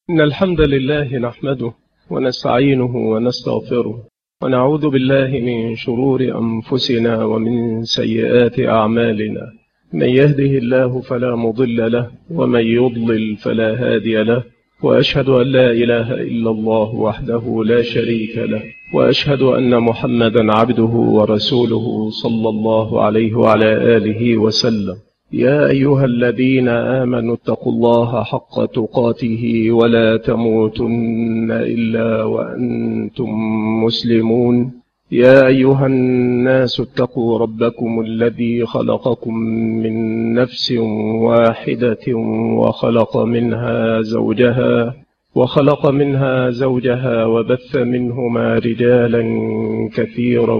إن الحمد لله نحمده ونستعينه ونستغفره ونعوذ بالله من شرور أنفسنا ومن سيئات أعمالنا. من يهده الله فلا مضل له ومن يضلل فلا هادي له، وأشهد أن لا إله إلا الله وحده لا شريك له، وأشهد أن محمدا عبده ورسوله صلى الله عليه وعلى آله وسلم. يا أيها الذين آمنوا اتقوا الله حق تقاته ولا تموتن إلا وأنتم مسلمون. يا أيها الناس اتقوا ربكم الذي خلقكم من نفس واحدة وخلق منها زوجها وبث منهما رجالا كثيرا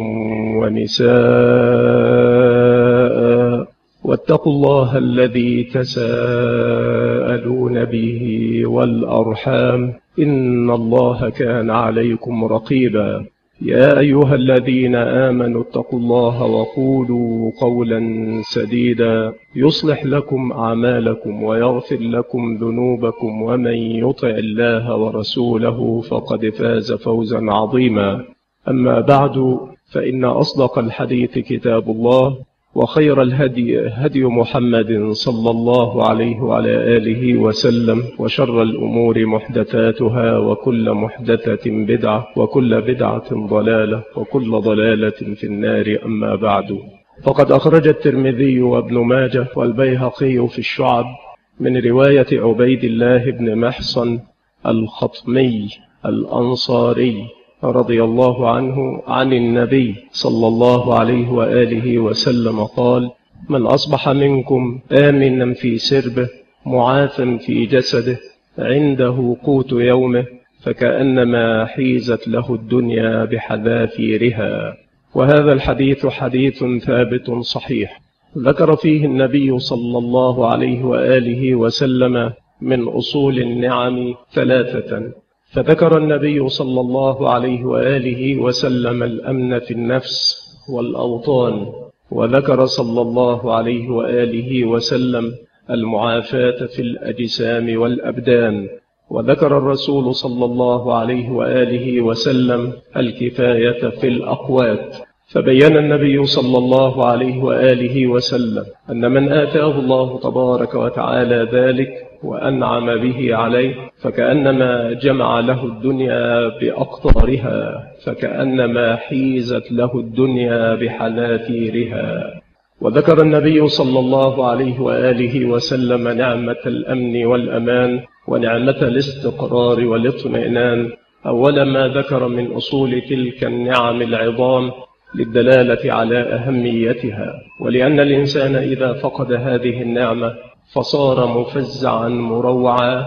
ونساء، واتقوا الله الذي تساءلون به والأرحام إن الله كان عليكم رقيبا. يا أيها الذين آمنوا اتقوا الله وقولوا قولا سديدا يصلح لكم أعمالكم ويغفر لكم ذنوبكم، ومن يطع الله ورسوله فقد فاز فوزا عظيما. أما بعد، فإن أصدق الحديث كتاب الله، وخير الهدي هدي محمد صلى الله عليه وعلى آله وسلم، وشر الأمور محدثاتها، وكل محدثة بدعة، وكل بدعة ضلالة، وكل ضلالة في النار. أما بعد، فقد أخرج الترمذي وابن ماجه والبيهقي في الشعب من رواية عبيد الله بن محصن الخطمي الأنصاري رضي الله عنه عن النبي صلى الله عليه وآله وسلم قال: من أصبح منكم آمنا في سربه معافا في جسده عنده قوت يومه فكأنما حيزت له الدنيا بحذافيرها. وهذا الحديث حديث ثابت صحيح، ذكر فيه النبي صلى الله عليه وآله وسلم من أصول النعم ثلاثة. فذكر النبي صلى الله عليه وآله وسلم الأمن في النفس والأوطان، وذكر صلى الله عليه وآله وسلم المعافاة في الأجسام والأبدان، وذكر الرسول صلى الله عليه وآله وسلم الكفاية في الأقوات. فبين النبي صلى الله عليه وآله وسلم أن من آتاه الله تبارك وتعالى ذلك وأنعم به عليه فكأنما جمع له الدنيا بأقطارها، فكأنما حيزت له الدنيا بحذافيرها. وذكر النبي صلى الله عليه وآله وسلم نعمة الأمن والأمان ونعمة الاستقرار والاطمئنان أول ما ذكر من أصول تلك النعم العظام للدلالة على أهميتها، ولأن الإنسان إذا فقد هذه النعمة فصار مفزعا مروعا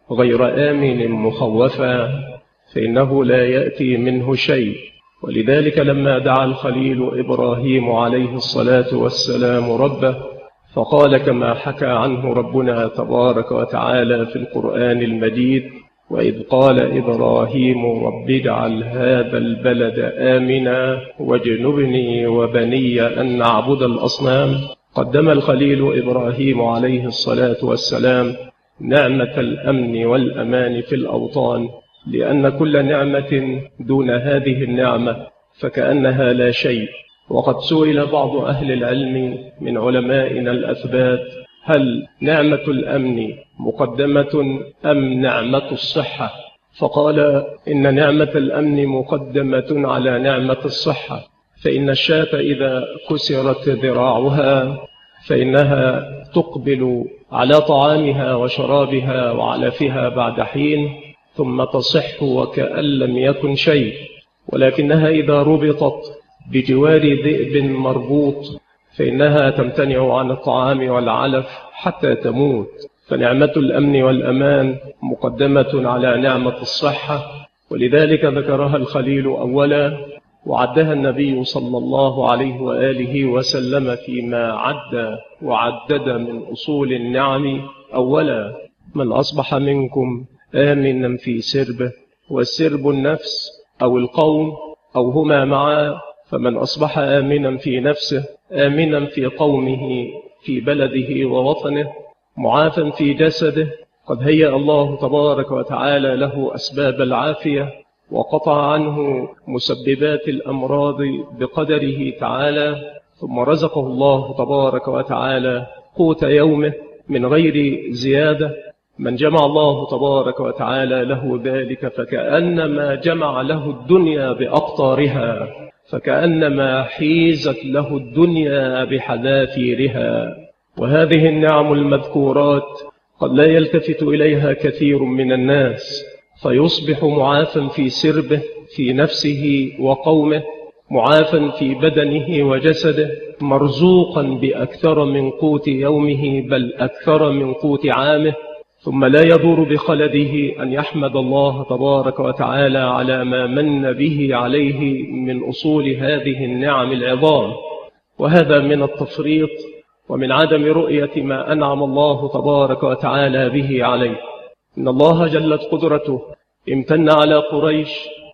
غير آمن مخوفا، فإنه لا يأتي منه شيء. ولذلك لما دعا الخليل إبراهيم عليه الصلاة والسلام ربه فقال كما حكى عنه ربنا تبارك وتعالى في القرآن المجيد: وإذ قال إبراهيم رب اجعل هذا البلد آمنا واجنبني وبني أن نعبد الأصنام. قدم الخليل إبراهيم عليه الصلاة والسلام نعمة الأمن والأمان في الأوطان، لأن كل نعمة دون هذه النعمة فكأنها لا شيء. وقد سئل بعض أهل العلم من علمائنا الأثبات: هل نعمة الأمن مقدمة أم نعمة الصحة؟ فقال: إن نعمة الأمن مقدمة على نعمة الصحة، فإن الشاة إذا كسرت ذراعها فإنها تقبل على طعامها وشرابها وعلفها بعد حين ثم تصح وكأن لم يكن شيء، ولكنها إذا ربطت بجوار ذئب مربوط فإنها تمتنع عن الطعام والعلف حتى تموت. فنعمة الأمن والأمان مقدمة على نعمة الصحة، ولذلك ذكرها الخليل أولا، وعدها النبي صلى الله عليه وآله وسلم فيما وعدد من أصول النعم أولا: من أصبح منكم آمنا في سربه، والسرب النفس أو القوم أو هما معا. فمن أصبح آمنا في نفسه آمنا في قومه في بلده ووطنه، معافا في جسده قد هيأ الله تبارك وتعالى له أسباب العافية وقطع عنه مسببات الأمراض بقدره تعالى، ثم رزقه الله تبارك وتعالى قوت يومه من غير زيادة. من جمع الله تبارك وتعالى له ذلك فكأنما جمع له الدنيا بأقطارها، فكأنما حيزت له الدنيا بحذافيرها. وهذه النعم المذكورات قد لا يلتفت إليها كثير من الناس، فيصبح معافا في سربه في نفسه وقومه، معافا في بدنه وجسده، مرزوقا بأكثر من قوت يومه بل أكثر من قوت عامه، ثم لا يدور بخلده أن يحمد الله تبارك وتعالى على ما من به عليه من أصول هذه النعم العظام. وهذا من التفريط ومن عدم رؤية ما أنعم الله تبارك وتعالى به عليه. إن الله جلت قدرته امتن على قريش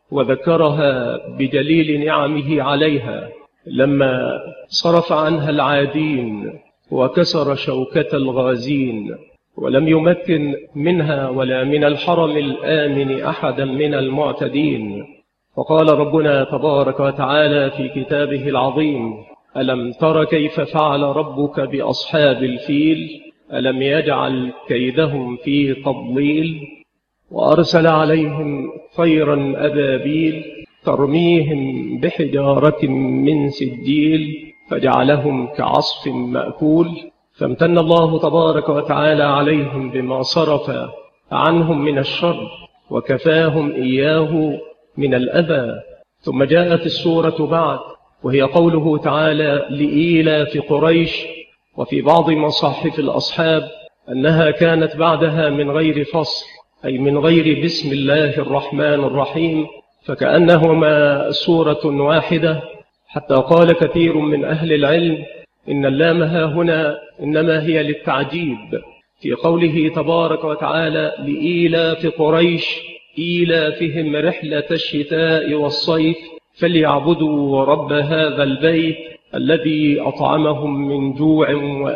وذكرها بجليل نعمه عليها لما صرف عنها العادين وكسر شوكة الغازين، ولم يمكن منها ولا من الحرم الآمن أحدا من المعتدين. فقال ربنا تبارك وتعالى في كتابه العظيم: ألم تر كيف فعل ربك بأصحاب الفيل ألم يجعل كيدهم في تضليل وأرسل عليهم طيرا أبابيل ترميهم بحجارة من سجيل فجعلهم كعصف مأكول. فامتن الله تبارك وتعالى عليهم بما صرف عنهم من الشر وكفاهم إياه من الأذى. ثم جاءت السورة بعد وهي قوله تعالى: لإيلاف قريش. وفي بعض مصاحف الأصحاب أنها كانت بعدها من غير فصل، أي من غير بسم الله الرحمن الرحيم، فكأنهما سورة واحدة، حتى قال كثير من أهل العلم إن اللام ها هنا إنما هي للتعجيب في قوله تبارك وتعالى: لإيلاف قريش إيلافهم رحلة الشتاء والصيف فليعبدوا رب هذا البيت الذي أطعمهم من جوع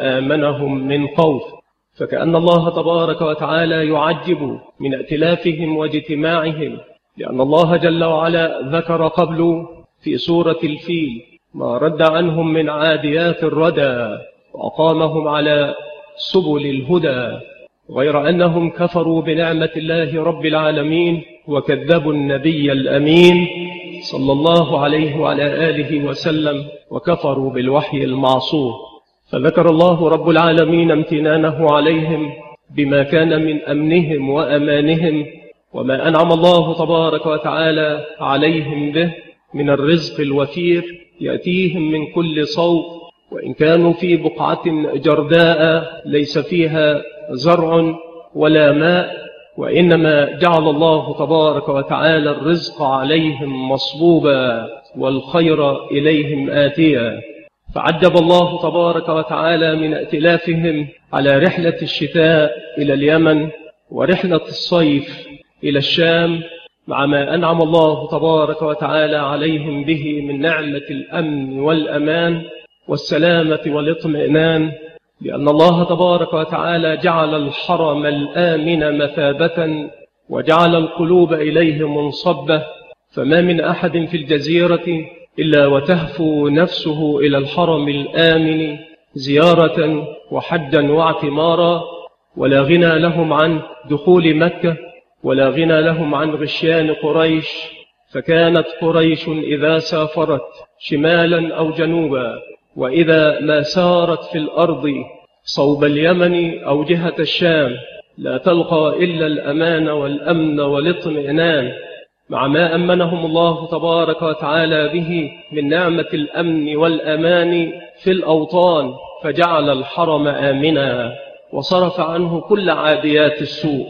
وآمنهم من خوف. فكأن الله تبارك وتعالى يعجب من ائتلافهم واجتماعهم، لأن الله جل وعلا ذكر قبل في سورة الفيل ما رد عنهم من عاديات الردى وأقامهم على سبل الهدى، غير أنهم كفروا بنعمة الله رب العالمين وكذبوا النبي الأمين صلى الله عليه وعلى آله وسلم وكفروا بالوحي المعصوم. فذكر الله رب العالمين امتنانه عليهم بما كان من أمنهم وأمانهم وما أنعم الله تبارك وتعالى عليهم به من الرزق الوفير يأتيهم من كل صوب، وإن كانوا في بقعة جرداء ليس فيها زرع ولا ماء، وإنما جعل الله تبارك وتعالى الرزق عليهم مصبوبا والخير إليهم آتيا. فعجب الله تبارك وتعالى من ائتلافهم على رحلة الشتاء إلى اليمن ورحلة الصيف إلى الشام، مع ما أنعم الله تبارك وتعالى عليهم به من نعمة الأمن والأمان والسلامة والاطمئنان، لأن الله تبارك وتعالى جعل الحرم الآمن مثابة وجعل القلوب إليه منصبة، فما من أحد في الجزيرة إلا وتهفو نفسه إلى الحرم الآمن زيارة وحجا واعتمارا، ولا غنى لهم عن دخول مكة ولا غنى لهم عن غشيان قريش. فكانت قريش إذا سافرت شمالا أو جنوبا وإذا ما سارت في الأرض صوب اليمن أو جهة الشام لا تلقى إلا الأمان والأمن والاطمئنان، مع ما أمنهم الله تبارك وتعالى به من نعمة الأمن والأمان في الأوطان، فجعل الحرم آمنا وصرف عنه كل عاديات السوء.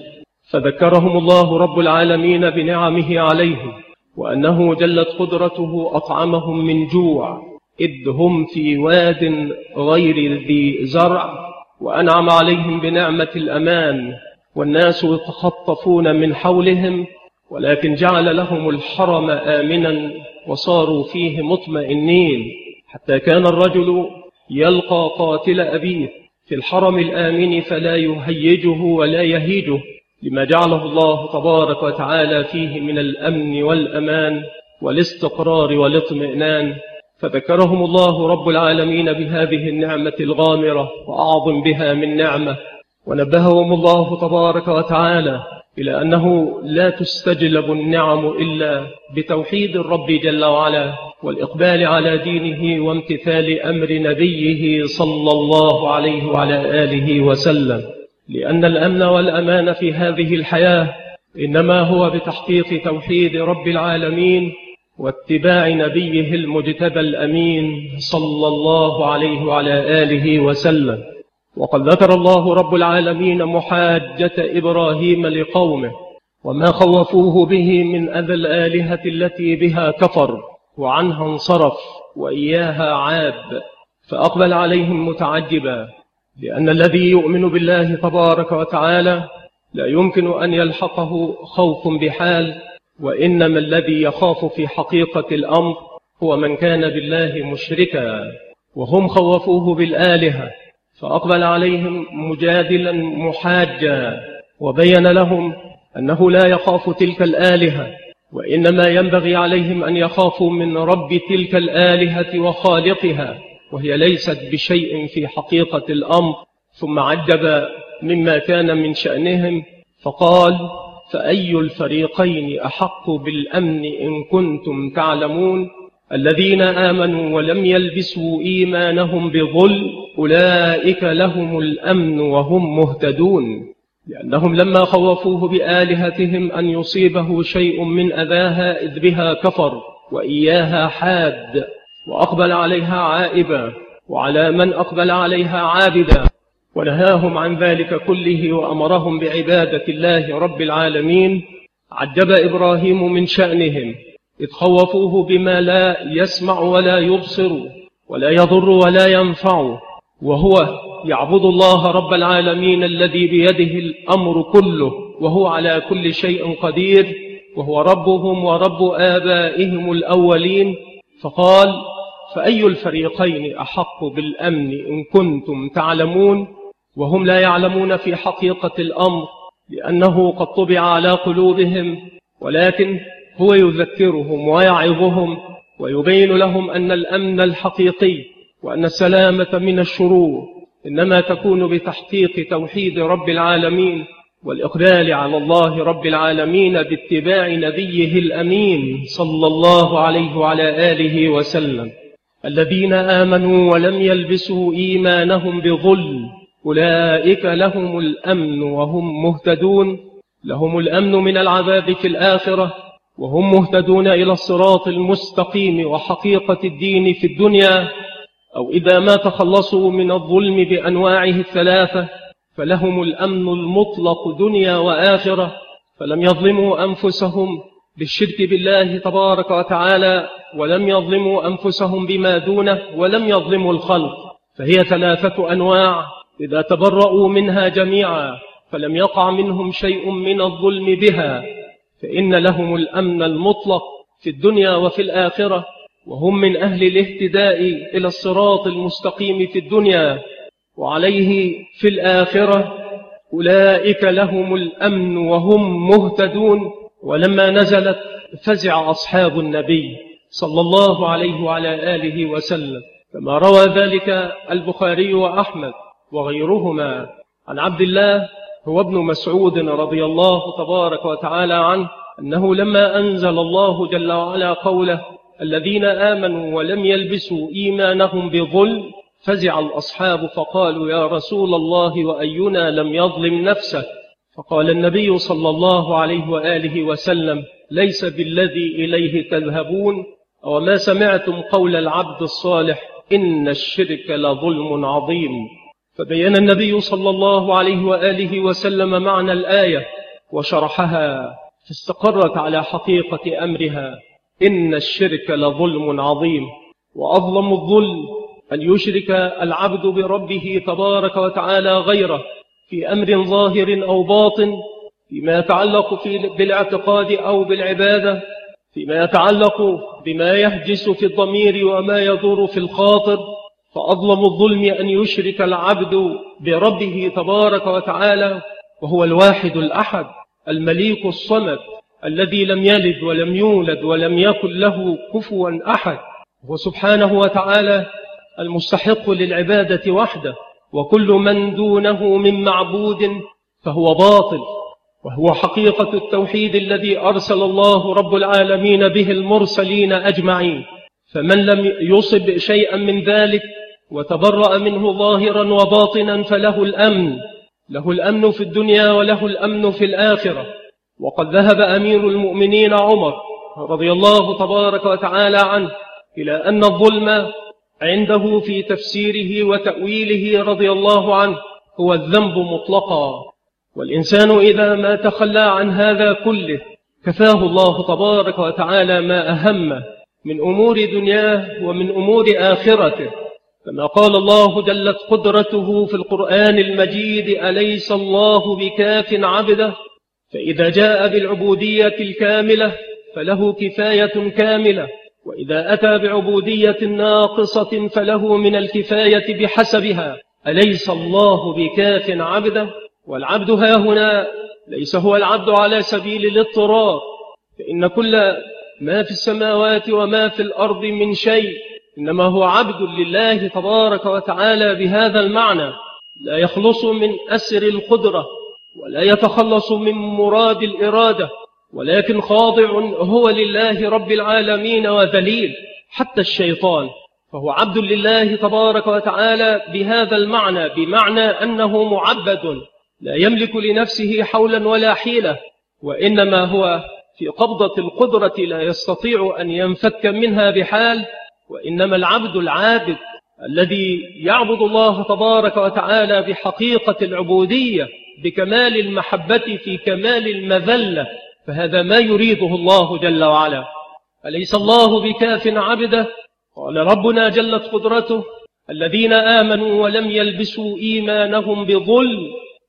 فذكرهم الله رب العالمين بنعمه عليهم وأنه جلت قدرته أطعمهم من جوع إذ هم في واد غير ذي زرع، وأنعم عليهم بنعمة الأمان والناس يتخطفون من حولهم، ولكن جعل لهم الحرم آمنا وصاروا فيه مطمئنين، حتى كان الرجل يلقى قاتل أبيه في الحرم الآمن فلا يهيجه ولا يهيجه، لما جعله الله تبارك وتعالى فيه من الأمن والأمان والاستقرار والاطمئنان. فذكرهم الله رب العالمين بهذه النعمة الغامرة وأعظم بها من نعمة، ونبههم الله تبارك وتعالى إلى أنه لا تستجلب النعم إلا بتوحيد الرب جل وعلا والإقبال على دينه وامتثال أمر نبيه صلى الله عليه وعلى آله وسلم، لأن الأمن والأمان في هذه الحياة إنما هو بتحقيق توحيد رب العالمين واتباع نبيه المجتبى الأمين صلى الله عليه وعلى آله وسلم. وقد ذكر الله رب العالمين محاجة إبراهيم لقومه وما خوفوه به من أذى الآلهة التي بها كفر وعنها انصرف وإياها عاب، فأقبل عليهم متعجبا، لأن الذي يؤمن بالله تبارك وتعالى لا يمكن أن يلحقه خوف بحال، وإنما الذي يخاف في حقيقة الأمر هو من كان بالله مشركا، وهم خوفوه بالآلهة، فأقبل عليهم مجادلا محاجا وبين لهم أنه لا يخاف تلك الآلهة، وإنما ينبغي عليهم أن يخافوا من رب تلك الآلهة وخالقها، وهي ليست بشيء في حقيقة الأمر. ثم عجب مما كان من شأنهم فقال: فأي الفريقين أحق بالأمن إن كنتم تعلمون؟ الذين آمنوا ولم يلبسوا إيمانهم بظلم أولئك لهم الأمن وهم مهتدون، لأنهم لما خوفوه بآلهتهم أن يصيبه شيء من أذاها إذ بها كفر وإياها حاد، وأقبل عليها عائبا وعلى من أقبل عليها عابدا، ونهاهم عن ذلك كله وأمرهم بعبادة الله رب العالمين. عجب إبراهيم من شأنهم إذ خوفوه بما لا يسمع ولا يبصر ولا يضر ولا ينفع، وهو يعبد الله رب العالمين الذي بيده الأمر كله وهو على كل شيء قدير، وهو ربهم ورب آبائهم الأولين. فقال: فأي الفريقين أحق بالأمن إن كنتم تعلمون؟ وهم لا يعلمون في حقيقة الأمر، لأنه قد طبع على قلوبهم، ولكن هو يذكرهم ويعظهم ويبين لهم أن الأمن الحقيقي وأن السلامة من الشرور إنما تكون بتحقيق توحيد رب العالمين والإقبال على الله رب العالمين باتباع نبيه الأمين صلى الله عليه وعلى آله وسلم. الذين آمنوا ولم يلبسوا إيمانهم بظلم أولئك لهم الأمن وهم مهتدون، لهم الأمن من العذاب في الآخرة، وهم مهتدون إلى الصراط المستقيم وحقيقة الدين في الدنيا، أو إذا ما تخلصوا من الظلم بأنواعه الثلاثة فلهم الأمن المطلق دنيا وآخرة، فلم يظلموا أنفسهم بالشرك بالله تبارك وتعالى، ولم يظلموا أنفسهم بما دونه، ولم يظلموا الخلق، فهي ثلاثة أنواع إذا تبرؤوا منها جميعا فلم يقع منهم شيء من الظلم بها فإن لهم الأمن المطلق في الدنيا وفي الآخرة، وهم من أهل الاهتداء إلى الصراط المستقيم في الدنيا وعليه في الآخرة. أولئك لهم الأمن وهم مهتدون. ولما نزلت فزع أصحاب النبي صلى الله عليه وعلى آله وسلم، كما روى ذلك البخاري وأحمد وغيرهما عن عبد الله هو ابن مسعود رضي الله تبارك وتعالى عنه، أنه لما أنزل الله جل وعلا قوله: الذين آمنوا ولم يلبسوا إيمانهم بظلم، فزع الأصحاب فقالوا: يا رسول الله وأينا لم يظلم نفسه؟ فقال النبي صلى الله عليه وآله وسلم: ليس بالذي إليه تذهبون، وما سمعتم قول العبد الصالح: إن الشرك لظلم عظيم. فبين النبي صلى الله عليه وآله وسلم معنى الآية وشرحها، فاستقرت على حقيقة أمرها: إن الشرك لظلم عظيم، وأظلم الظلم أن يشرك العبد بربه تبارك وتعالى غيره في أمر ظاهر أو باطن، فيما يتعلق بالاعتقاد أو بالعبادة، فيما يتعلق بما يهجس في الضمير وما يدور في الخاطر، فأظلم الظلم أن يشرك العبد بربه تبارك وتعالى، وهو الواحد الأحد المليك الصمد الذي لم يلد ولم يولد ولم يكن له كفوا أحد، هو سبحانه وتعالى المستحق للعبادة وحده، وكل من دونه من معبود فهو باطل، وهو حقيقة التوحيد الذي أرسل الله رب العالمين به المرسلين أجمعين. فمن لم يصب شيئا من ذلك وتبرأ منه ظاهرا وباطنا فله الأمن، له الأمن في الدنيا وله الأمن في الآخرة. وقد ذهب أمير المؤمنين عمر رضي الله تبارك وتعالى عنه إلى أن الظلم عنده في تفسيره وتأويله رضي الله عنه هو الذنب مطلقا، والإنسان إذا ما تخلى عن هذا كله كفاه الله تبارك وتعالى ما أهم من أمور دنياه ومن أمور آخرته، كما قال الله جلت قدرته في القرآن المجيد: أليس الله بكاف عبده؟ فإذا جاء بالعبودية الكاملة فله كفاية كاملة، وإذا أتى بعبودية ناقصة فله من الكفاية بحسبها. أليس الله بكاف عبده؟ والعبد ها هنا ليس هو العبد على سبيل الاضطرار، فإن كل ما في السماوات وما في الأرض من شيء إنما هو عبد لله تبارك وتعالى بهذا المعنى، لا يخلص من أسر القدرة ولا يتخلص من مراد الإرادة، ولكن خاضع هو لله رب العالمين وذليل. حتى الشيطان فهو عبد لله تبارك وتعالى بهذا المعنى، بمعنى أنه معبد لا يملك لنفسه حولا ولا حيلة، وإنما هو في قبضة القدرة لا يستطيع أن ينفك منها بحال. وإنما العبد العابد الذي يعبد الله تبارك وتعالى بحقيقة العبودية بكمال المحبة في كمال المذلة، فهذا ما يريده الله جل وعلا. أليس الله بكاف عبده؟ قال ربنا جلت قدرته: الذين آمنوا ولم يلبسوا إيمانهم بظلم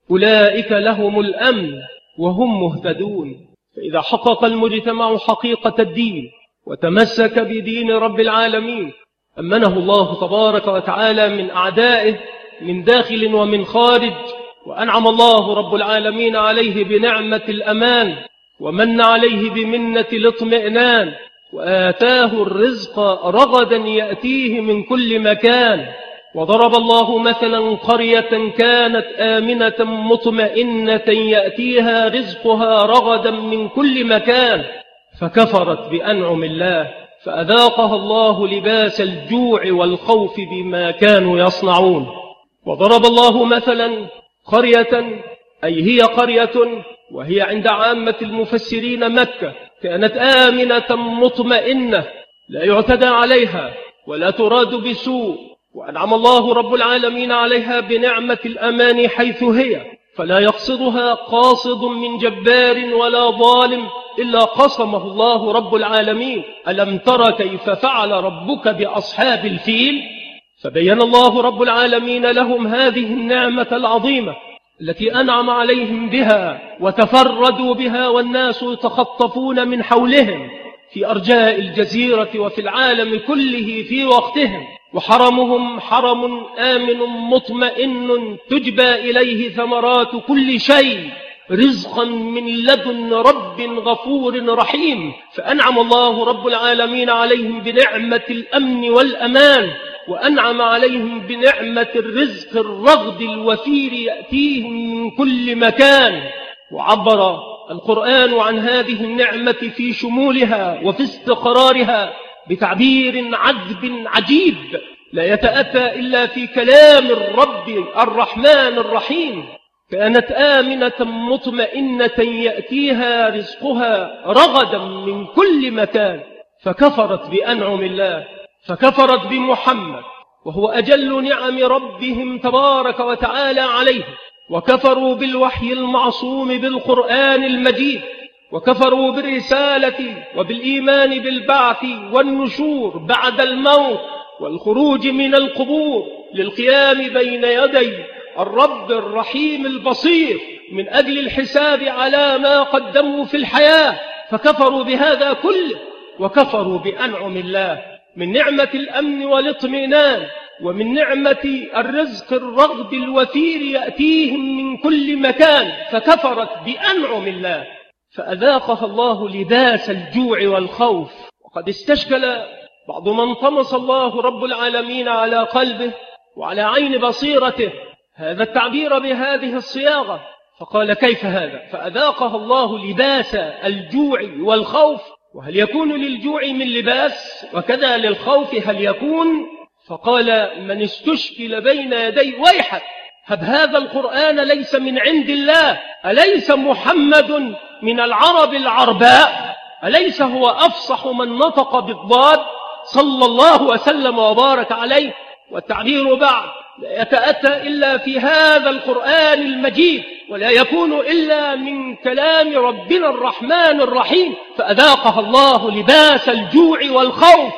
أولئك لهم الأمن وهم مهتدون. فإذا حقق المجتمع حقيقة الدين وتمسك بدين رب العالمين أمنه الله تبارك وتعالى من أعدائه من داخل ومن خارج، وأنعم الله رب العالمين عليه بنعمة الأمان، ومن عليه بمنة الاطمئنان، وآتاه الرزق رغدا يأتيه من كل مكان. وضرب الله مثلا قرية كانت آمنة مطمئنة يأتيها رزقها رغدا من كل مكان فكفرت بأنعم الله فأذاقها الله لباس الجوع والخوف بما كانوا يصنعون. وضرب الله مثلا قرية، أي هي قرية وهي عند عامة المفسرين مكة، كانت آمنة مطمئنة لا يعتدى عليها ولا تراد بسوء، وأنعم الله رب العالمين عليها بنعمة الأمان حيث هي، فلا يقصدها قاصد من جبار ولا ظالم إلا قصمه الله رب العالمين. ألم تر كيف فعل ربك بأصحاب الفيل؟ فبين الله رب العالمين لهم هذه النعمة العظيمة التي أنعم عليهم بها وتفردوا بها، والناس يتخطفون من حولهم في أرجاء الجزيرة وفي العالم كله في وقتهم، وحرمهم حرم آمن مطمئن تجبى إليه ثمرات كل شيء رزقا من لدن رب غفور رحيم. فأنعم الله رب العالمين عليهم بنعمة الأمن والأمان، وأنعم عليهم بنعمة الرزق الرغد الوفير يأتيهم من كل مكان. وعبر القرآن عن هذه النعمة في شمولها وفي استقرارها بتعبير عذب عجيب لا يتأتى إلا في كلام الرب الرحمن الرحيم: كانت آمنة مطمئنة يأتيها رزقها رغدا من كل مكان فكفرت بأنعم الله، فكفرت بمحمد وهو أجل نعم ربهم تبارك وتعالى عليه، وكفروا بالوحي المعصوم بالقرآن المجيد، وكفروا بالرسالة وبالإيمان بالبعث والنشور بعد الموت والخروج من القبور للقيام بين يدي الرب الرحيم البصير من أجل الحساب على ما قدموا في الحياة، فكفروا بهذا كله وكفروا بأنعم الله من نعمة الأمن والاطمئنان ومن نعمة الرزق الرغد الوفير يأتيهم من كل مكان، فكفرت بأنعم الله فأذاقها الله لباس الجوع والخوف. وقد استشكل بعض من طمس الله رب العالمين على قلبه وعلى عين بصيرته هذا التعبير بهذه الصياغة، فقال كيف هذا؟ فأذاقها الله لباس الجوع والخوف، وهل يكون للجوع من لباس؟ وكذا للخوف هل يكون؟ فقال من استشكل بين يدي ويحك، هب هذا القرآن ليس من عند الله، أليس محمد من العرب العرباء؟ أليس هو أفصح من نطق بالضاد صلى الله وسلم وبارك عليه؟ والتعبير بعد لا يتأتى إلا في هذا القرآن المجيد، ولا يكون إلا من كلام ربنا الرحمن الرحيم. فأذاقها الله لباس الجوع والخوف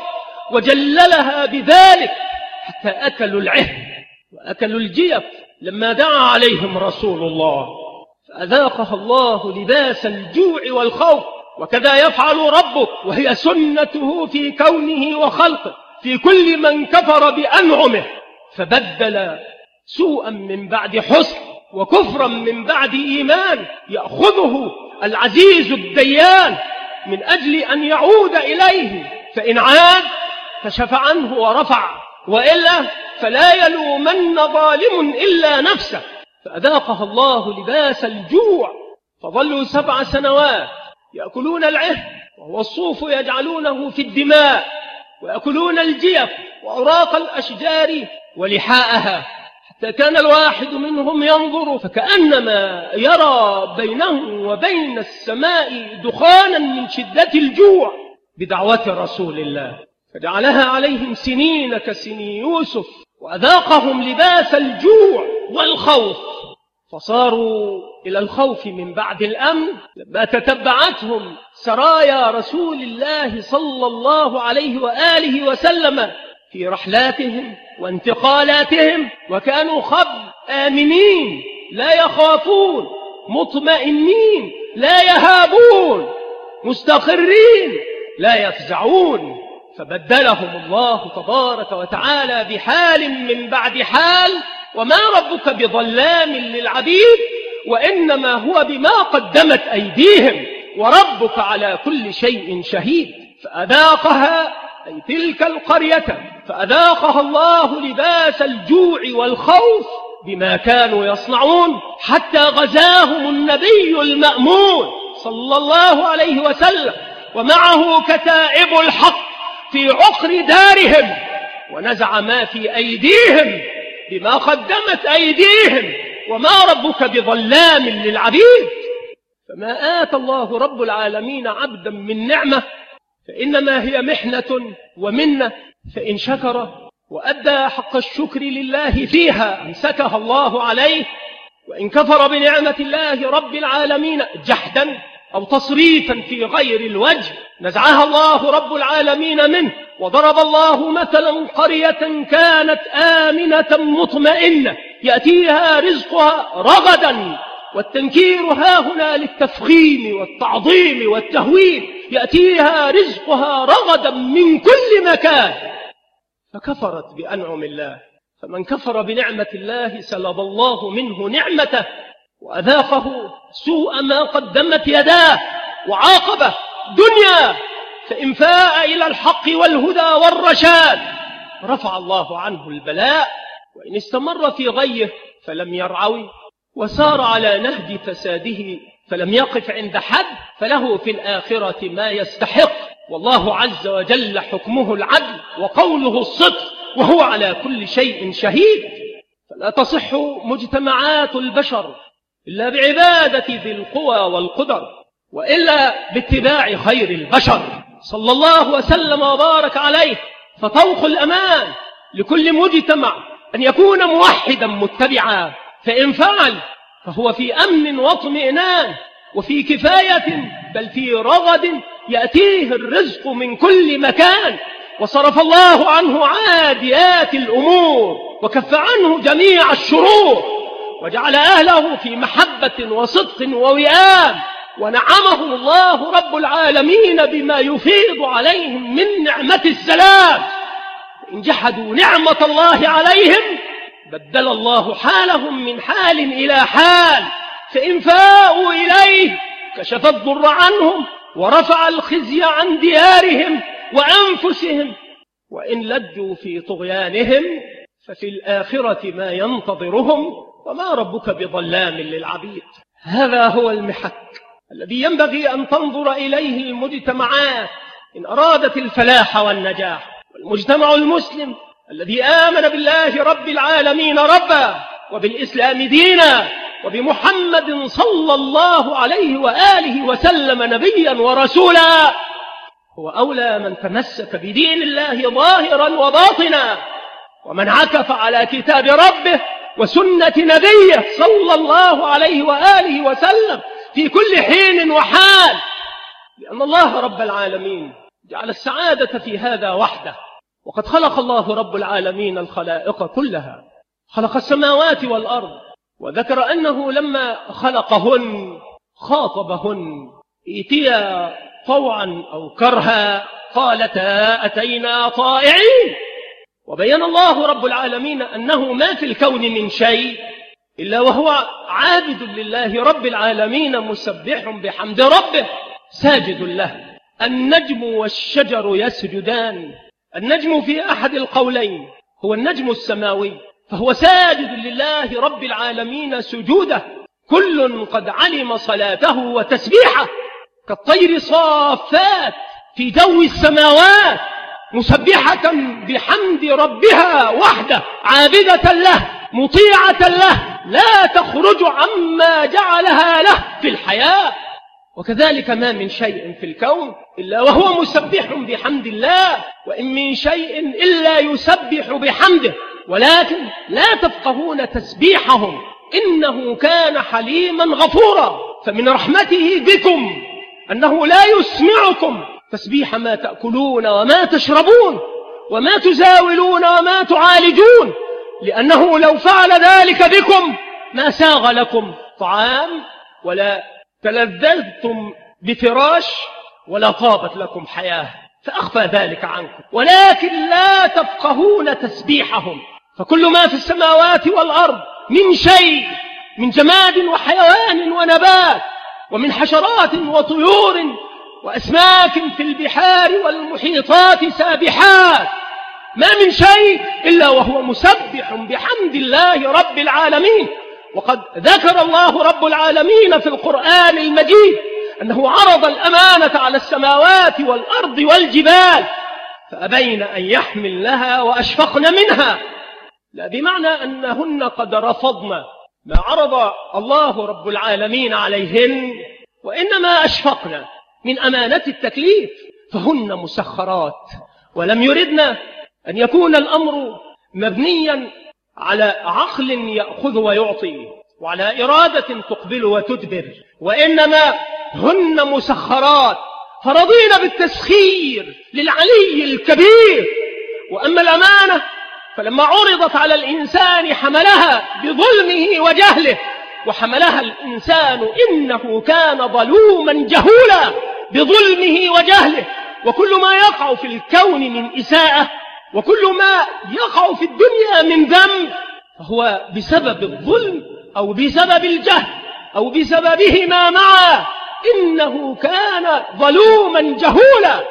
وجللها بذلك حتى أكلوا العهد وأكلوا الجيف لما دعا عليهم رسول الله، فأذاقها الله لباس الجوع والخوف. وكذا يفعل ربك، وهي سنته في كونه وخلقه في كل من كفر بأنعمه، فبدل سوءا من بعد حسن وكفرا من بعد إيمان يأخذه العزيز الديان من أجل أن يعود إليه، فإن عاد كشف عنه ورفع، وإلا فلا يلومن ظالم إلا نفسه. فأذاقها الله لباس الجوع، فظلوا 7 سنوات يأكلون العهد وهو الصوف يجعلونه في الدماء، ويأكلون الجيف وأوراق الأشجار ولحاءها، حتى كان الواحد منهم ينظر فكأنما يرى بينه وبين السماء دخانا من شدة الجوع بدعوة رسول الله، فجعلها عليهم سنين كسني يوسف، وأذاقهم لباس الجوع والخوف، فصاروا إلى الخوف من بعد الأمن لما تتبعتهم سرايا رسول الله صلى الله عليه وآله وسلم في رحلاتهم وانتقالاتهم، وكانوا آمنين لا يخافون، مطمئنين لا يهابون، مستقرين لا يفزعون. فبدلهم الله تبارك وتعالى بحال من بعد حال، وما ربك بظلام للعبيد، وإنما هو بما قدمت أيديهم، وربك على كل شيء شهيد. فأذاقها أي تلك القرية، فأذاقها الله لباس الجوع والخوف بما كانوا يصنعون، حتى غزاهم النبي المأمون صلى الله عليه وسلم ومعه كتائب الحق في عقر دارهم، ونزع ما في أيديهم بما قدمت أيديهم، وما ربك بظلام للعبيد. فما آتى الله رب العالمين عبدا من نعمة فإنما هي محنة ومنة، فإن شكر وأدى حق الشكر لله فيها أمسكها الله عليه، وإن كفر بنعمة الله رب العالمين جحدا أو تصريفا في غير الوجه نزعها الله رب العالمين منه. وضرب الله مثلا قرية كانت آمنة مطمئنة يأتيها رزقها رغدا، والتنكير هاهنا للتفخيم والتعظيم والتهويل، يأتيها رزقها رغدا من كل مكان، فكفرت بأنعم الله. فمن كفر بنعمة الله سلب الله منه نعمته وأذاقه سوء ما قدمت يداه، وعاقبه دنيا، فإن فاء إلى الحق والهدى والرشاد رفع الله عنه البلاء، وإن استمر في غيه فلم يرعوي وسار على نهج فساده فلم يقف عند حد، فله في الآخرة ما يستحق، والله عز وجل حكمه العدل وقوله الصدق، وهو على كل شيء شهيد. فلا تصح مجتمعات البشر إلا بعبادة ذي القوى والقدر، وإلا باتباع خير البشر صلى الله وسلم وبارك عليه. فطوق الأمان لكل مجتمع أن يكون موحدا متبعا، فإن فعل فهو في أمن واطمئنان وفي كفاية، بل في رغد يأتيه الرزق من كل مكان. وصرف الله عنه عاديات الأمور وكف عنه جميع الشرور، وجعل أهله في محبة وصدق ووئام، ونعمهم الله رب العالمين بما يفيض عليهم من نعمة السلام. إن جحدوا نعمة الله عليهم بدل الله حالهم من حال إلى حال، فإن فاءوا إليه كشف الضر عنهم ورفع الخزي عن ديارهم وأنفسهم، وإن لجوا في طغيانهم ففي الآخرة ما ينتظرهم وما ربك بظلام للعبيد. هذا هو المحك الذي ينبغي أن تنظر إليه المجتمعات إن أرادت الفلاح والنجاح. والمجتمع المسلم الذي آمن بالله رب العالمين ربا وبالإسلام دينا وبمحمد صلى الله عليه وآله وسلم نبيا ورسولا هو أولى من تمسك بدين الله ظاهرا وباطنا، ومن عكف على كتاب ربه وسنة نبيه صلى الله عليه وآله وسلم في كل حين وحال، لأن الله رب العالمين جعل السعادة في هذا وحده. وقد خلق الله رب العالمين الخلائق كلها، خلق السماوات والأرض، وذكر أنه لما خلقهن خاطبهن ائتيا طوعا أو كرها قالتا أتينا طائعين. وبين الله رب العالمين أنه ما في الكون من شيء إلا وهو عابد لله رب العالمين مسبح بحمد ربه ساجد له. النجم والشجر يسجدان. النجم في أحد القولين هو النجم السماوي، فهو ساجد لله رب العالمين سجوده، كل قد علم صلاته وتسبيحه كالطير صافات في جو السماوات مسبحة بحمد ربها وحده، عابدة له مطيعة له لا تخرج عما جعلها له في الحياة. وكذلك ما من شيء في الكون إلا وهو مسبح بحمد الله، وإن من شيء إلا يسبح بحمده ولكن لا تفقهون تسبيحهم إنه كان حليما غفورا. فمن رحمته بكم أنه لا يسمعكم تسبيح ما تأكلون وما تشربون وما تزاولون وما تعالجون، لأنه لو فعل ذلك بكم ما ساغ لكم طعام ولا تلذذتم بفراش ولا طابت لكم حياة، فأخفى ذلك عنكم، ولكن لا تفقهون تسبيحهم. فكل ما في السماوات والأرض من شيء من جماد وحيوان ونبات ومن حشرات وطيور وأسماك في البحار والمحيطات سابحات، ما من شيء إلا وهو مسبح بحمد الله رب العالمين. وقد ذكر الله رب العالمين في القرآن المجيد أنه عرض الأمانة على السماوات والأرض والجبال فأبين أن يحملنها وأشفقن منها، لا بمعنى أنهن قد رفضن ما عرض الله رب العالمين عليهن، وإنما أشفقن من أمانة التكليف، فهن مسخرات. ولم يردنا أن يكون الأمر مبنيا على عقل يأخذ ويعطي وعلى إرادة تقبل وتدبر، وإنما هن مسخرات، فرضينا بالتسخير للعلي الكبير. وأما الأمانة فلما عرضت على الإنسان حملها بظلمه وجهله، وحملها الإنسان إنه كان ظلوما جهولا بظلمه وجهله. وكل ما يقع في الكون من إساءة وكل ما يقع في الدنيا من ذنب فهو بسبب الظلم أو بسبب الجهل أو بسببهما معا، إنه كان ظلوما جهولا.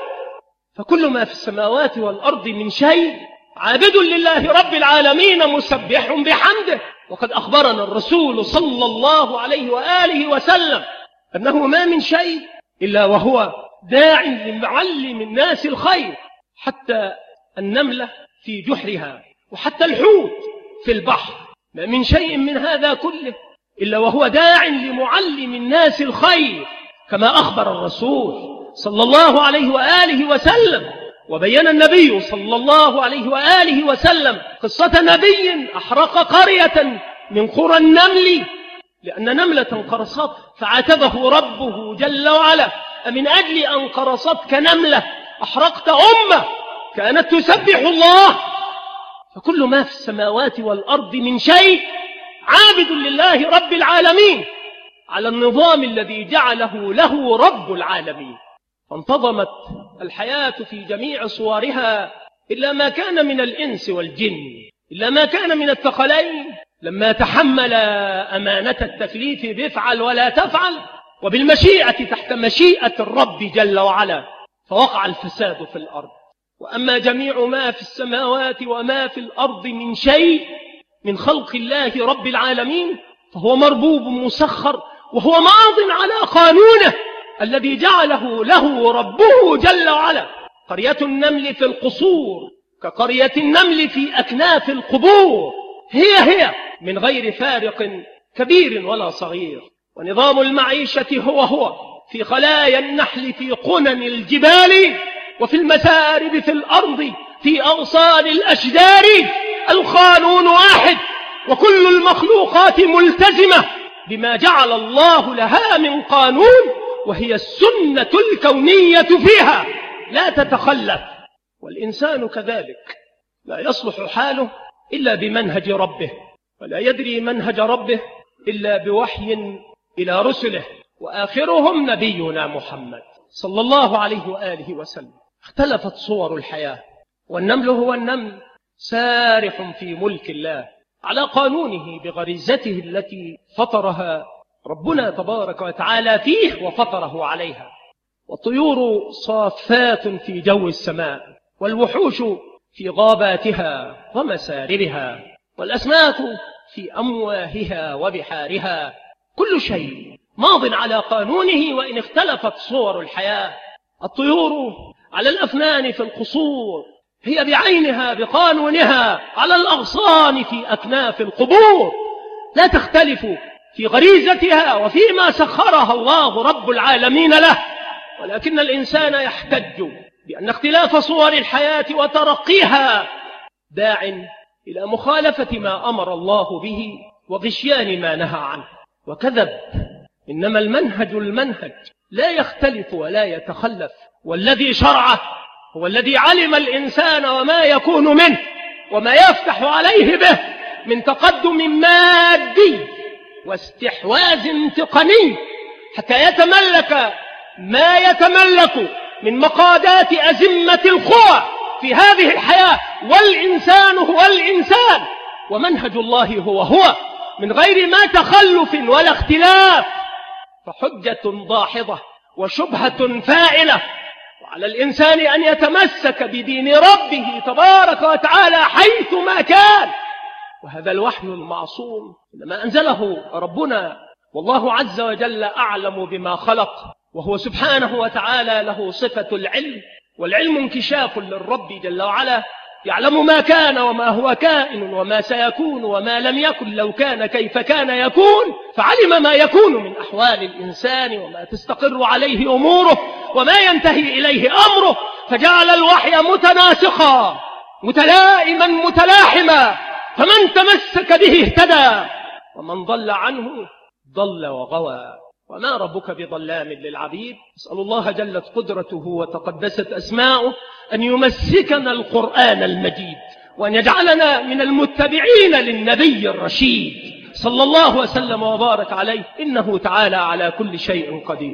فكل ما في السماوات والأرض من شيء عابد لله رب العالمين مسبح بحمده. وقد أخبرنا الرسول صلى الله عليه وآله وسلم أنه ما من شيء إلا وهو داع لمعلم الناس الخير، حتى النملة في جحرها وحتى الحوت في البحر، ما من شيء من هذا كله إلا وهو داع لمعلم الناس الخير، كما أخبر الرسول صلى الله عليه وآله وسلم. وبين النبي صلى الله عليه وآله وسلم قصة نبي أحرق قرية من قرى النمل لأن نملة قرصت فعاتبه ربه جل وعلا: أمن أجل أن قرصتك نملة أحرقت أمة كانت تسبح الله؟ فكل ما في السماوات والأرض من شيء عابد لله رب العالمين على النظام الذي جعله له رب العالمين. فانتظمت الحياة في جميع صورها إلا ما كان من الإنس والجن، إلا ما كان من الثقلين، لما تحمل أمانة التكليف بافعل ولا تفعل، وبالمشيئة تحت مشيئة الرب جل وعلا، فوقع الفساد في الأرض. وأما جميع ما في السماوات وما في الأرض من شيء من خلق الله رب العالمين فهو مربوب مسخر، وهو ماض على قانونه الذي جعله له ربه جل وعلا. قرية النمل في القصور كقرية النمل في أكناف القبور، هي من غير فارق كبير ولا صغير. ونظام المعيشة هو في خلايا النحل في قنن الجبال، وفي المسارب في الأرض في أغصان الأشجار. القانون واحد، وكل المخلوقات ملتزمة بما جعل الله لها من قانون، وهي السنة الكونية فيها لا تتخلف. والإنسان كذلك لا يصلح حاله إلا بمنهج ربه، ولا يدري منهج ربه إلا بوحي إلى رسله، وآخرهم نبينا محمد صلى الله عليه وآله وسلم. اختلفت صور الحياة، والنمل هو النمل سارح في ملك الله على قانونه بغريزته التي فطرها ربنا تبارك وتعالى فيه وفطره عليها. والطيور صافات في جو السماء، والوحوش في غاباتها ومساربها، والأسماك في أمواهها وبحارها. كل شيء ماض على قانونه، وإن اختلفت صور الحياة. الطيور على الأفنان في القصور، هي بعينها بقانونها على الأغصان في أكناف القبور، لا تختلف في غريزتها وفيما سخرها الله رب العالمين له. ولكن الإنسان يحتج بأن اختلاف صور الحياة وترقيها داع إلى مخالفة ما أمر الله به وغشيان ما نهى عنه، وكذب. إنما المنهج لا يختلف ولا يتخلف، والذي شرعه هو الذي علم الإنسان وما يكون منه وما يفتح عليه به من تقدم مادي واستحواذ تقني، حتى يتملك ما يتملك من مقادات أزمة القوى في هذه الحياة. والإنسان هو الإنسان، ومنهج الله هو من غير ما تخلف ولا اختلاف. فحجة داحضة وشبهة فاعلة، وعلى الإنسان أن يتمسك بدين ربه تبارك وتعالى حيث ما كان. وهذا الوحي المعصوم لما أنزله ربنا، والله عز وجل أعلم بما خلق، وهو سبحانه وتعالى له صفة العلم، والعلم انكشاف للرب جل وعلا، يعلم ما كان وما هو كائن وما سيكون وما لم يكن لو كان كيف كان يكون. فعلم ما يكون من أحوال الإنسان وما تستقر عليه أموره وما ينتهي إليه أمره، فجعل الوحي متناسقا متلائما متلاحما، فمن تمسك به اهتدى ومن ضل عنه ضل وغوى. وما ربك بظلام للعبيد. أسأل الله جلت قدرته وتقدست أسماؤه أن يمسكنا القرآن المجيد، وأن يجعلنا من المتبعين للنبي الرشيد صلى الله وسلم وبارك عليه، إنه تعالى على كل شيء قدير.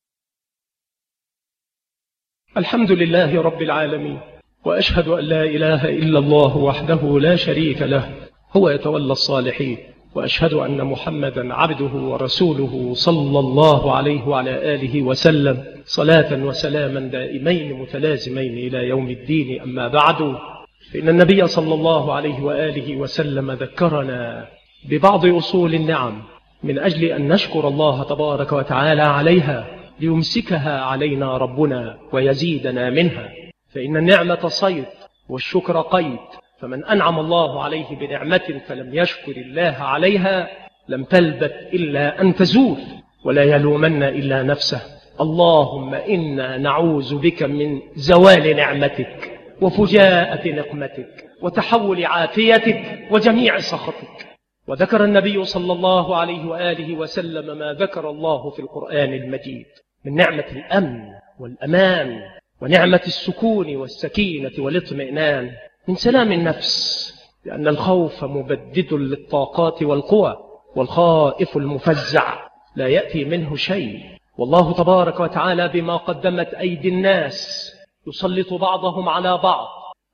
الحمد لله رب العالمين، وأشهد أن لا إله إلا الله وحده لا شريك له، هو يتولى الصالحين. وأشهد أن محمدا عبده ورسوله صلى الله عليه وعلى آله وسلم، صلاة وسلاما دائمين متلازمين إلى يوم الدين. أما بعد، فإن النبي صلى الله عليه وآله وسلم ذكرنا ببعض أصول النعم من أجل أن نشكر الله تبارك وتعالى عليها، ليمسكها علينا ربنا ويزيدنا منها. فإن النعمة صيد والشكر قيد، فمن أنعم الله عليه بنعمة فلم يشكر الله عليها لم تلبث إلا أن تزول، ولا يلومن إلا نفسه. اللهم إنا نعوذ بك من زوال نعمتك وفجاءة نقمتك وتحول عافيتك وجميع سخطك. وذكر النبي صلى الله عليه وآله وسلم ما ذكر الله في القرآن المجيد من نعمة الأمن والأمان، ونعمة السكون والسكينة والاطمئنان، من سلام النفس، لأن الخوف مبدد للطاقات والقوى، والخائف المفزع لا يأتي منه شيء. والله تبارك وتعالى بما قدمت أيدي الناس يسلط بعضهم على بعض،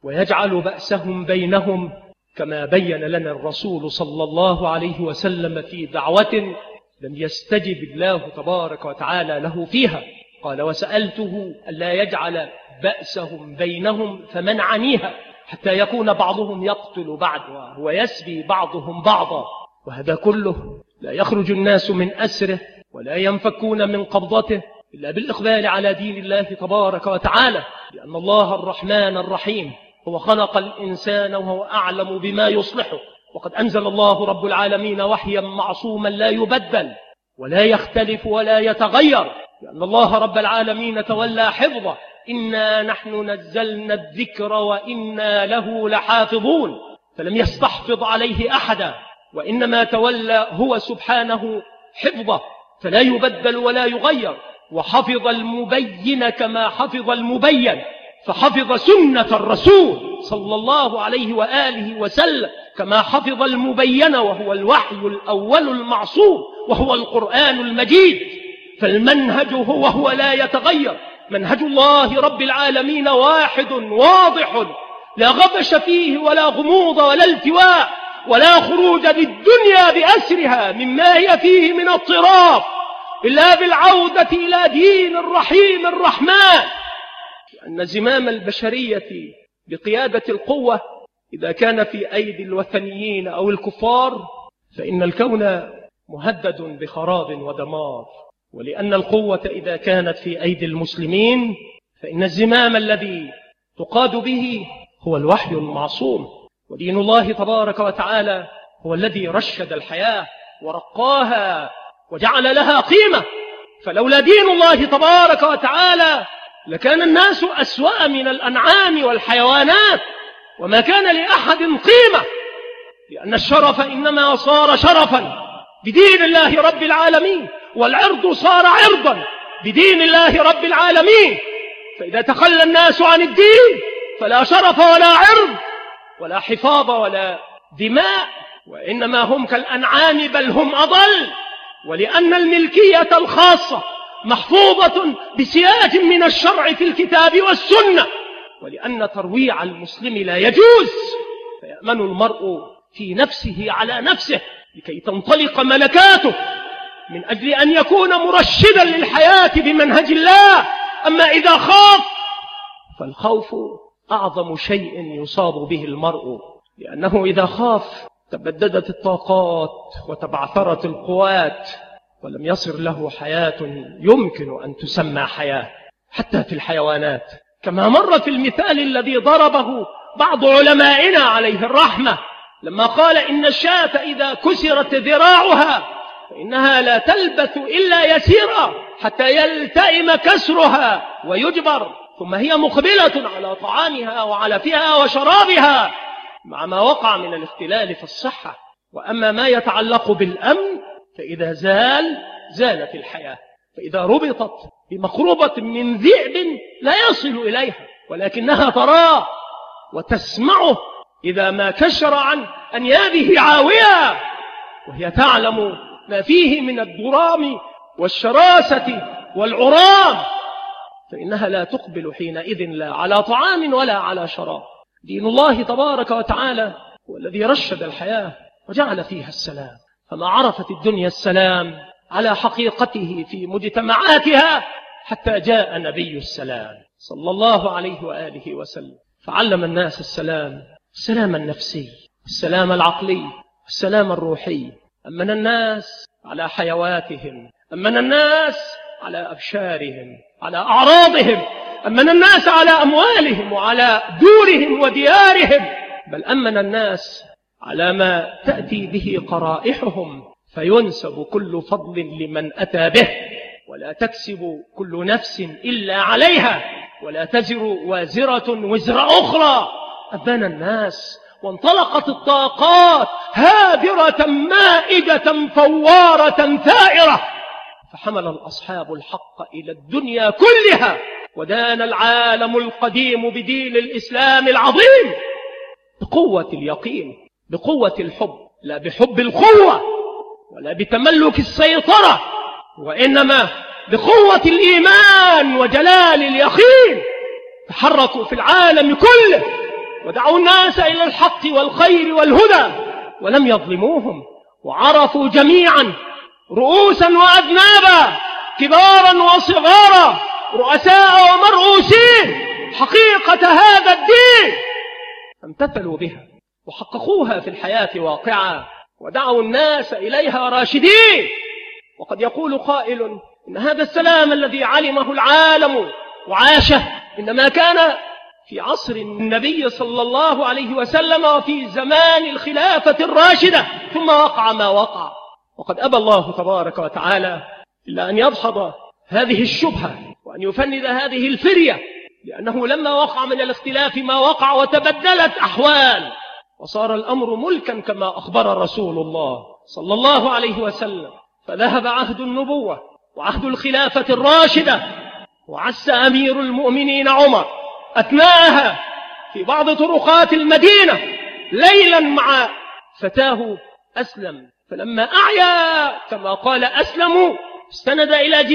ويجعل بأسهم بينهم، كما بين لنا الرسول صلى الله عليه وسلم في دعوة لم يستجب الله تبارك وتعالى له فيها. قال: وسألته ألا يجعل بأسهم بينهم فمنعنيها حتى يكون بعضهم يقتل بعضا ويسبي بعضهم بعضا. وهذا كله لا يخرج الناس من أسره ولا ينفكون من قبضته إلا بالإقبال على دين الله تبارك وتعالى، لأن الله الرحمن الرحيم هو خلق الإنسان وهو أعلم بما يصلحه. وقد أنزل الله رب العالمين وحيا معصوما لا يبدل ولا يختلف ولا يتغير، لأن الله رب العالمين تولى حفظه. إنا نحن نزلنا الذكر وإنا له لحافظون، فلم يستحفظ عليه أحدا، وإنما تولى هو سبحانه حفظه، فلا يبدل ولا يغير. وحفظ المبين كما حفظ المبين، فحفظ سنة الرسول صلى الله عليه وآله وسلم كما حفظ المبين، وهو الوحي الأول المعصوم، وهو القرآن المجيد. فالمنهج هو لا يتغير، منهج الله رب العالمين واحد واضح، لا غبش فيه ولا غموض ولا التواء ولا خروج للدنيا بأسرها مما هي فيه من اضطراب، إلا بالعودة إلى دين الرحيم الرحمن. لأن زمام البشرية بقيادة القوة إذا كان في أيدي الوثنيين أو الكفار فإن الكون مهدد بخراب ودمار، ولأن القوة إذا كانت في أيدي المسلمين فإن الزمام الذي تقاد به هو الوحي المعصوم. ودين الله تبارك وتعالى هو الذي رشد الحياة ورقاها وجعل لها قيمة. فلولا دين الله تبارك وتعالى لكان الناس أسوأ من الأنعام والحيوانات، وما كان لأحد قيمة، لأن الشرف إنما صار شرفا بدين الله رب العالمين، والعرض صار عرضا بدين الله رب العالمين. فإذا تخلى الناس عن الدين فلا شرف ولا عرض ولا حفاظ ولا دماء، وإنما هم كالأنعام بل هم أضل. ولأن الملكية الخاصة محفوظة بسياج من الشرع في الكتاب والسنة، ولأن ترويع المسلم لا يجوز، فيأمن المرء في نفسه على نفسه لكي تنطلق ملكاته من أجل أن يكون مرشدا للحياة بمنهج الله. أما إذا خاف فالخوف أعظم شيء يصاب به المرء، لأنه إذا خاف تبددت الطاقات وتبعثرت القوات ولم يصر له حياة يمكن أن تسمى حياة. حتى في الحيوانات كما مر في المثال الذي ضربه بعض علمائنا عليه الرحمة لما قال إن الشاة إذا كسرت ذراعها فإنها لا تلبث إلا يسيرا حتى يلتئم كسرها ويجبر، ثم هي مقبلة على طعامها وعلفها وشرابها مع ما وقع من الاختلال في الصحة. وأما ما يتعلق بالأمن فإذا زالت الحياة، فإذا ربطت بمقربة من ذئب لا يصل إليها ولكنها تراه وتسمعه إذا ما كشر عن أنيابه عاوية، وهي تعلم ما فيه من الضرام والشراسة والعرام، فإنها لا تقبل حينئذ لا على طعام ولا على شراب. دين الله تبارك وتعالى هو الذي رشد الحياة وجعل فيها السلام، فما عرفت الدنيا السلام على حقيقته في مجتمعاتها حتى جاء نبي السلام صلى الله عليه وآله وسلم، فعلم الناس السلام النفسي، السلام العقلي، السلام الروحي. أمن الناس على حيواتهم، أمن الناس على أبشارهم، على أعراضهم، أمن الناس على أموالهم وعلى دورهم وديارهم، بل أمن الناس على ما تأتي به قرائحهم، فينسب كل فضل لمن أتى به، ولا تكسب كل نفس إلا عليها، ولا تزر وازرة وزر أخرى. أمن الناس وانطلقت الطاقات هادرة مائدة فوارة ثائرة، فحمل الأصحاب الحق إلى الدنيا كلها، ودان العالم القديم بدين الإسلام العظيم بقوة اليقين، بقوة الحب، لا بحب القوة ولا بتملك السيطرة، وإنما بقوة الإيمان وجلال اليقين. تحركوا في العالم كله ودعوا الناس إلى الحق والخير والهدى ولم يظلموهم، وعرفوا جميعا رؤوسا وأذنابا، كبارا وصغارا، رؤساء ومرؤوسين، حقيقة هذا الدين، امتثلوا بها وحققوها في الحياة واقعا، ودعوا الناس إليها راشدين. وقد يقول قائل إن هذا السلام الذي علمه العالم وعاشه إنما كان في عصر النبي صلى الله عليه وسلم وفي زمان الخلافة الراشدة، ثم وقع ما وقع. وقد أبى الله تبارك وتعالى إلا أن يدحض هذه الشبهة وأن يفند هذه الفرية، لأنه لما وقع من الاختلاف ما وقع وتبدلت أحوال وصار الأمر ملكا كما أخبر رسول الله صلى الله عليه وسلم، فذهب عهد النبوة وعهد الخلافة الراشدة، وعس أمير المؤمنين عمر أثناءها في بعض طرقات المدينة ليلا مع فتاه أسلم، فلما أعيا كما قال أسلم استند إلى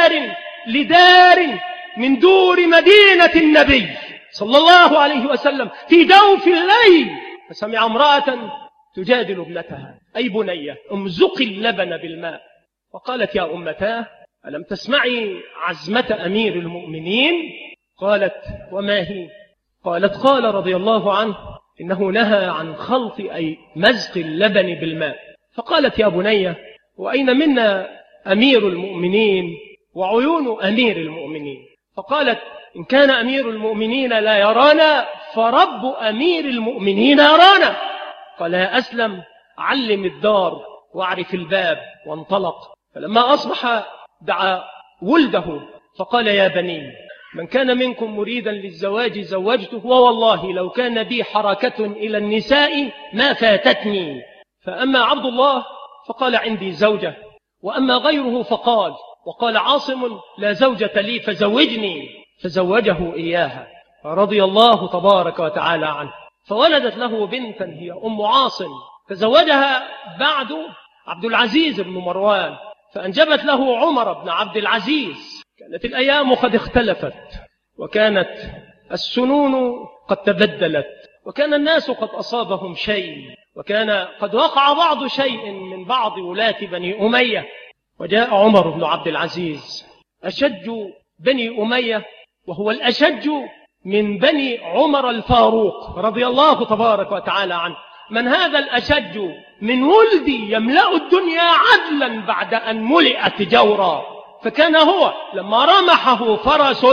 لدار من دور مدينة النبي صلى الله عليه وسلم في جوف الليل، فسمع امرأة تجادل ابنتها: أي بنية امزقي اللبن بالماء. وقالت: يا أمتاه ألم تسمعي عزمة أمير المؤمنين؟ قالت: وما هي؟ قالت: قال رضي الله عنه إنه نهى عن خلط أي مزق اللبن بالماء. فقالت: يا بنية وأين منا أمير المؤمنين وعيون أمير المؤمنين؟ فقالت: إن كان أمير المؤمنين لا يرانا فرب أمير المؤمنين يرانا. قال: يا أسلم علم الدار واعرف الباب. وانطلق، فلما أصبح دعا ولده فقال: يا بني من كان منكم مريدا للزواج زوجته، ووالله لو كان بي حركة إلى النساء ما فاتتني. فأما عبد الله فقال: عندي زوجة. وأما غيره وقال عاصم: لا زوجة لي فزوجني، فزوجه إياها رضي الله تبارك وتعالى عنه. فولدت له بنتا هي أم عاصم، فزوجها بعد عبد العزيز بن مروان، فأنجبت له عمر بن عبد العزيز. كانت الأيام قد اختلفت، وكانت السنون قد تبدلت، وكان الناس قد أصابهم شيء، وكان قد وقع بعض شيء من بعض ولاة بني أمية. وجاء عمر بن عبد العزيز أشج بني أمية، وهو الأشج من بني عمر الفاروق رضي الله تبارك وتعالى عنه. من هذا الأشج؟ من ولدي يملأ الدنيا عدلا بعد أن ملئت جورا. فكان هو لما رمحه فرس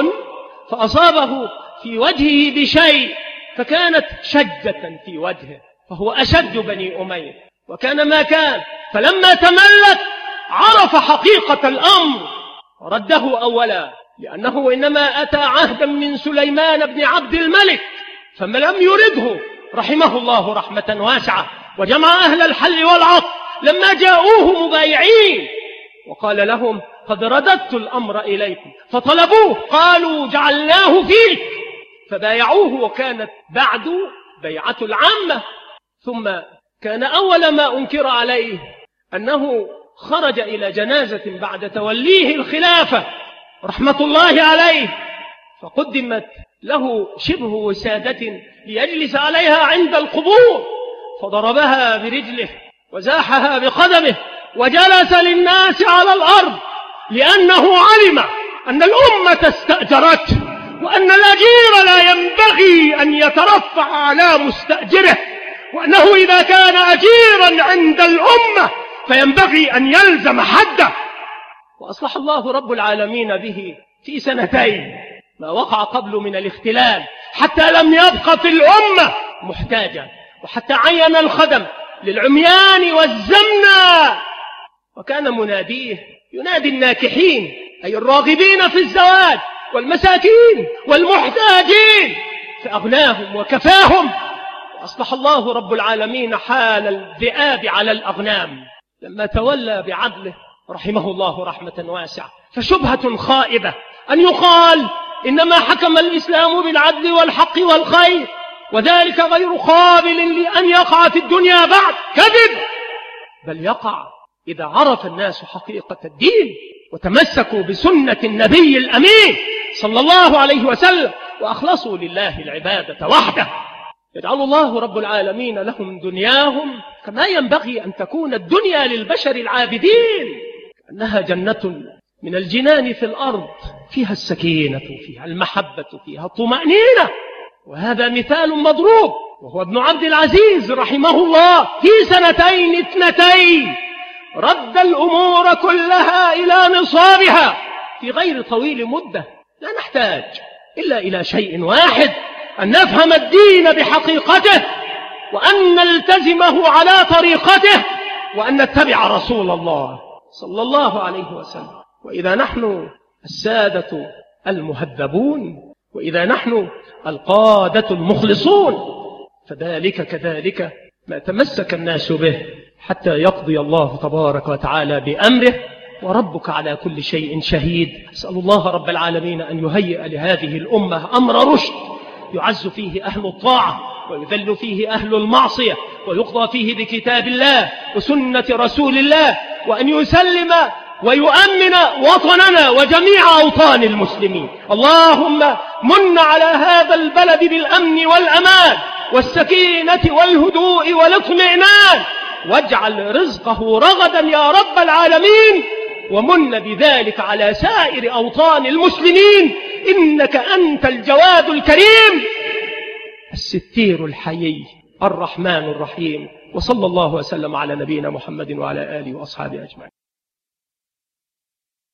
فأصابه في وجهه بشيء فكانت شجة في وجهه، فهو أشج بني أمية. وكان ما كان، فلما تملك عرف حقيقة الأمر ورده أولا، لأنه إنما أتى عهدا من سليمان بن عبد الملك فما لم يرده رحمه الله رحمة واسعة، وجمع أهل الحل والعقد لما جاءوه مبايعين وقال لهم: قد رددت الأمر إليكم. فطلبوه قالوا: جعلناه فيك. فبايعوه، وكانت بعد بيعة العامة. ثم كان أول ما أنكر عليه أنه خرج إلى جنازة بعد توليه الخلافة رحمة الله عليه، فقدمت له شبه وسادة ليجلس عليها عند القبور، فضربها برجله وزاحها بقدمه وجلس للناس على الأرض، لأنه علم أن الأمة استأجرته، وأن الأجير لا ينبغي أن يترفع على مستأجره، وأنه إذا كان أجيرا عند الأمة فينبغي أن يلزم حده. وأصلح الله رب العالمين به في 2 سنين ما وقع قبل من الاختلال، حتى لم يبق في الأمة محتاجا، وحتى عين الخدم للعميان والزمنى. وكان مناديه ينادي الناكحين، أي الراغبين في الزواج، والمساكين والمحتاجين، فأغناهم وكفاهم. وأصلح الله رب العالمين حال الذئاب على الأغنام لما تولى بعدله رحمه الله رحمة واسعة. فشبهة خائبة أن يقال إنما حكم الإسلام بالعدل والحق والخير، وذلك غير قابل لأن يقع في الدنيا بعد. كذب، بل يقع إذا عرف الناس حقيقة الدين وتمسكوا بسنة النبي الأمين صلى الله عليه وسلم، وأخلصوا لله العبادة وحده. يجعل الله رب العالمين لهم دنياهم كما ينبغي أن تكون الدنيا للبشر العابدين، أنها جنة من الجنان في الأرض، فيها السكينة، فيها المحبة، فيها الطمأنينة. وهذا مثال مضروب، وهو ابن عبد العزيز رحمه الله في 2 رد الأمور كلها إلى نصابها في غير طويل مدة. لا نحتاج إلا إلى شيء واحد، أن نفهم الدين بحقيقته، وأن نلتزمه على طريقته، وأن نتبع رسول الله صلى الله عليه وسلم. وإذا نحن السادة المهذبون، وإذا نحن القادة المخلصون، فذلك كذلك ما تمسك الناس به حتى يقضي الله تبارك وتعالى بأمره، وربك على كل شيء شهيد. أسأل الله رب العالمين أن يهيئ لهذه الأمة أمر رشد، يعز فيه أهل الطاعة ويذل فيه أهل المعصية، ويقضى فيه بكتاب الله وسنة رسول الله، وأن يسلم ويؤمن وطننا وجميع أوطان المسلمين. اللهم من على هذا البلد بالأمن والأمان والسكينة والهدوء والاطمئنان، واجعل رزقه رغدا يا رب العالمين، ومن بذلك على سائر أوطان المسلمين، إنك أنت الجواد الكريم الستير الحيي الرحمن الرحيم. وصلى الله وسلم على نبينا محمد وعلى آله وأصحابه أجمعين.